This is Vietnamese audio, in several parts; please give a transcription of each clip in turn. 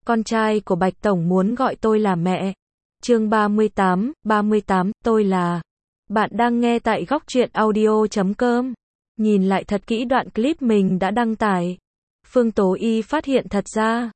con trai của Bạch Tổng muốn gọi tôi là mẹ. Chương 38, tôi là. Bạn đang nghe tại góc truyện audio.com. Nhìn lại thật kỹ đoạn clip mình đã đăng tải. Phương Tố Y phát hiện thật ra,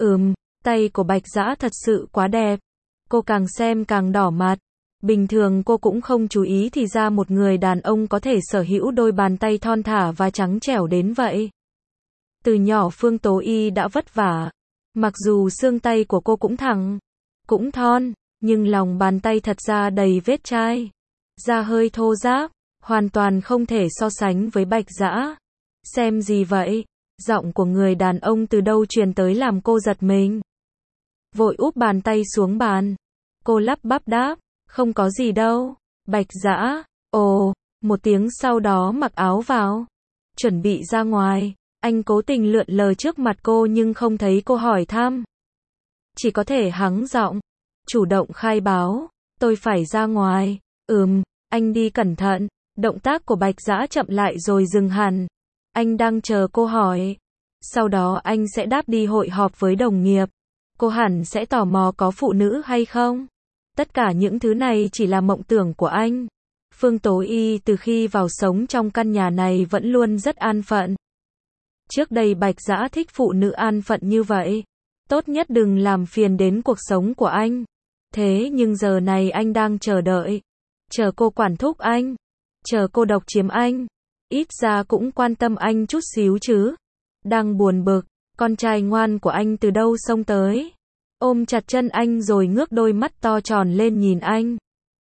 tay của Bạch Dã thật sự quá đẹp. Cô càng xem càng đỏ mặt. Bình thường cô cũng không chú ý thì ra một người đàn ông có thể sở hữu đôi bàn tay thon thả và trắng trẻo đến vậy. Từ nhỏ Phương Tố Y đã vất vả. Mặc dù xương tay của cô cũng thẳng, cũng thon, nhưng lòng bàn tay thật ra đầy vết chai. Da hơi thô ráp, hoàn toàn không thể so sánh với Bạch Dã. Xem gì vậy? Giọng của người đàn ông từ đâu truyền tới làm cô giật mình. Vội úp bàn tay xuống bàn. Cô lắp bắp đáp, không có gì đâu. Bạch Dã, một tiếng sau đó mặc áo vào. Chuẩn bị ra ngoài. Anh cố tình lượn lờ trước mặt cô nhưng không thấy cô hỏi thăm. Chỉ có thể hắng giọng, chủ động khai báo, tôi phải ra ngoài. Anh đi cẩn thận. Động tác của Bạch Dã chậm lại rồi dừng hẳn. Anh đang chờ cô hỏi. Sau đó anh sẽ đáp đi hội họp với đồng nghiệp. Cô hẳn sẽ tò mò có phụ nữ hay không. Tất cả những thứ này chỉ là mộng tưởng của anh. Phương Tố Y từ khi vào sống trong căn nhà này vẫn luôn rất an phận. Trước đây Bạch Dã thích phụ nữ an phận như vậy. Tốt nhất đừng làm phiền đến cuộc sống của anh. Thế nhưng giờ này anh đang chờ đợi. Chờ cô quản thúc anh. Chờ cô độc chiếm anh. Ít ra cũng quan tâm anh chút xíu chứ. Đang buồn bực, con trai ngoan của anh từ đâu xông tới. Ôm chặt chân anh rồi ngước đôi mắt to tròn lên nhìn anh.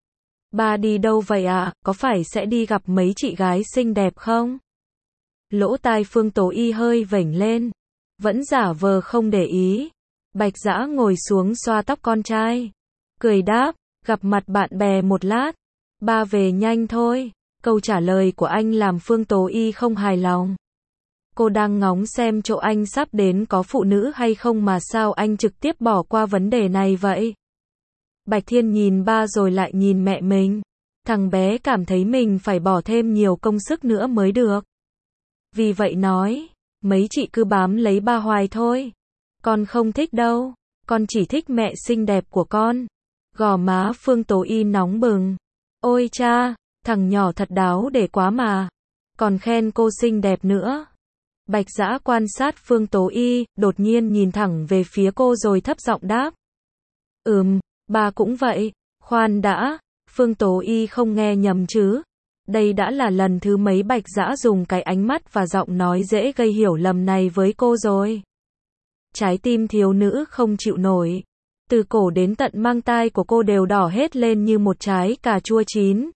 Ba đi đâu vậy ạ? Có phải sẽ đi gặp mấy chị gái xinh đẹp không? Lỗ tai Phương Tố Y hơi vểnh lên. Vẫn giả vờ không để ý. Bạch Dã ngồi xuống xoa tóc con trai. Cười đáp, gặp mặt bạn bè một lát. Ba về nhanh thôi. Câu trả lời của anh làm Phương Tố Y không hài lòng. Cô đang ngóng xem chỗ anh sắp đến có phụ nữ hay không mà sao anh trực tiếp bỏ qua vấn đề này vậy? Bạch Thiên nhìn ba rồi lại nhìn mẹ mình. Thằng bé cảm thấy mình phải bỏ thêm nhiều công sức nữa mới được. Vì vậy nói, mấy chị cứ bám lấy ba hoài thôi. Con không thích đâu, con chỉ thích mẹ xinh đẹp của con. Gò má Phương Tố Y nóng bừng. Ôi cha, thằng nhỏ thật đáo để quá mà. Còn khen cô xinh đẹp nữa. Bạch Dã quan sát Phương Tố Y, đột nhiên nhìn thẳng về phía cô rồi thấp giọng đáp. Ba cũng vậy. Khoan đã, Phương Tố Y không nghe nhầm chứ. Đây đã là lần thứ mấy Bạch Dã dùng cái ánh mắt và giọng nói dễ gây hiểu lầm này với cô rồi. Trái tim thiếu nữ không chịu nổi. Từ cổ đến tận mang tai của cô đều đỏ hết lên như một trái cà chua chín.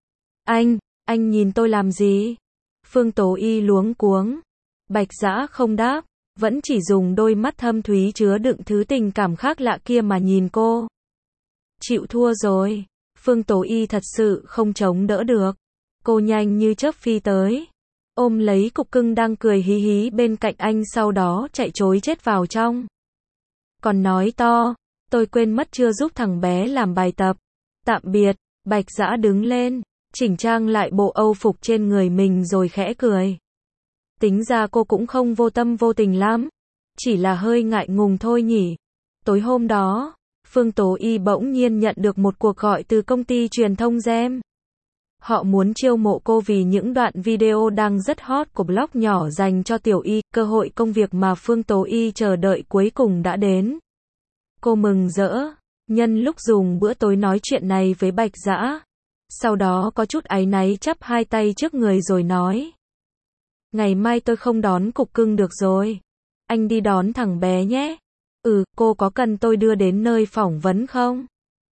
Anh nhìn tôi làm gì? Phương Tố Y luống cuống. Bạch Dã không đáp, vẫn chỉ dùng đôi mắt thâm thúy chứa đựng thứ tình cảm khác lạ kia mà nhìn cô. Chịu thua rồi. Phương Tố Y thật sự không chống đỡ được. Cô nhanh như chớp phi tới. Ôm lấy cục cưng đang cười hí hí bên cạnh anh sau đó chạy trối chết vào trong. Còn nói to, tôi quên mất chưa giúp thằng bé làm bài tập. Tạm biệt. Bạch Dã đứng lên, chỉnh trang lại bộ âu phục trên người mình rồi khẽ cười. Tính ra cô cũng không vô tâm vô tình lắm. Chỉ là hơi ngại ngùng thôi nhỉ. Tối hôm đó, Phương Tố Y bỗng nhiên nhận được một cuộc gọi từ công ty truyền thông Gem. Họ muốn chiêu mộ cô vì những đoạn video đang rất hot của blog nhỏ dành cho Tiểu Y. Cơ hội công việc mà Phương Tố Y chờ đợi cuối cùng đã đến. Cô mừng rỡ, nhân lúc dùng bữa tối nói chuyện này với Bạch Dã. Sau đó có chút áy náy chắp hai tay trước người rồi nói. Ngày mai tôi không đón cục cưng được rồi. Anh đi đón thằng bé nhé. Cô có cần tôi đưa đến nơi phỏng vấn không?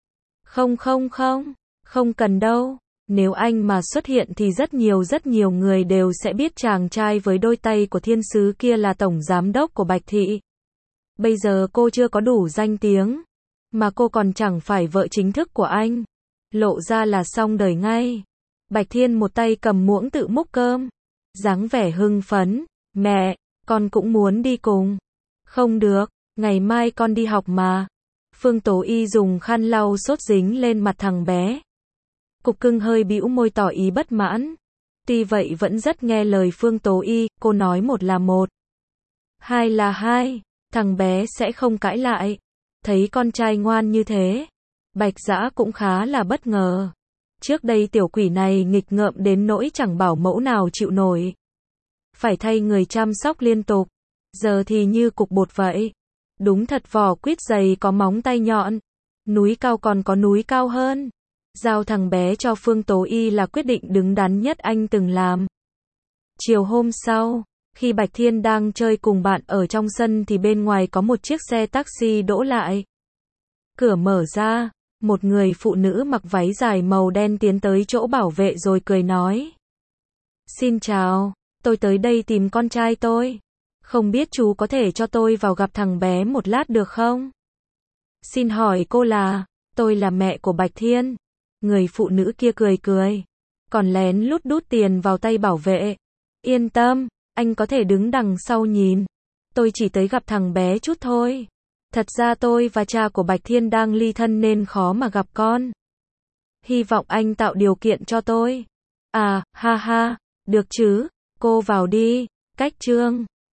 Không cần đâu. Nếu anh mà xuất hiện thì rất nhiều người đều sẽ biết chàng trai với đôi tay của thiên sứ kia là tổng giám đốc của Bạch Thị. Bây giờ cô chưa có đủ danh tiếng, mà cô còn chẳng phải vợ chính thức của anh. Lộ ra là xong đời ngay. Bạch Thiên một tay cầm muỗng tự múc cơm. Dáng vẻ hưng phấn. Mẹ, con cũng muốn đi cùng. Không được, ngày mai con đi học mà. Phương Tố Y dùng khăn lau sốt dính lên mặt thằng bé. Cục cưng hơi bĩu môi tỏ ý bất mãn. Tuy vậy vẫn rất nghe lời Phương Tố Y, cô nói một là một, hai là hai. thằng bé sẽ không cãi lại. Thấy con trai ngoan như thế, Bạch Dã cũng khá là bất ngờ. Trước đây tiểu quỷ này nghịch ngợm đến nỗi chẳng bảo mẫu nào chịu nổi. Phải thay người chăm sóc liên tục. Giờ thì như cục bột vậy. Đúng thật vỏ quýt dày có móng tay nhọn. Núi cao còn có núi cao hơn. Giao thằng bé cho Phương Tố Y là quyết định đứng đắn nhất anh từng làm. Chiều hôm sau, khi Bạch Thiên đang chơi cùng bạn ở trong sân thì bên ngoài có một chiếc xe taxi đỗ lại. Cửa mở ra, một người phụ nữ mặc váy dài màu đen tiến tới chỗ bảo vệ rồi cười nói. Xin chào, tôi tới đây tìm con trai tôi. Không biết chú có thể cho tôi vào gặp thằng bé một lát được không? Xin hỏi cô là, tôi là mẹ của Bạch Thiên. Người phụ nữ kia cười cười, còn lén lút đút tiền vào tay bảo vệ. Yên tâm, anh có thể đứng đằng sau nhìn. Tôi chỉ tới gặp thằng bé chút thôi. Thật ra tôi và cha của Bạch Thiên đang ly thân nên khó mà gặp con. Hy vọng anh tạo điều kiện cho tôi. À, ha ha, được chứ, cô vào đi. Cách chương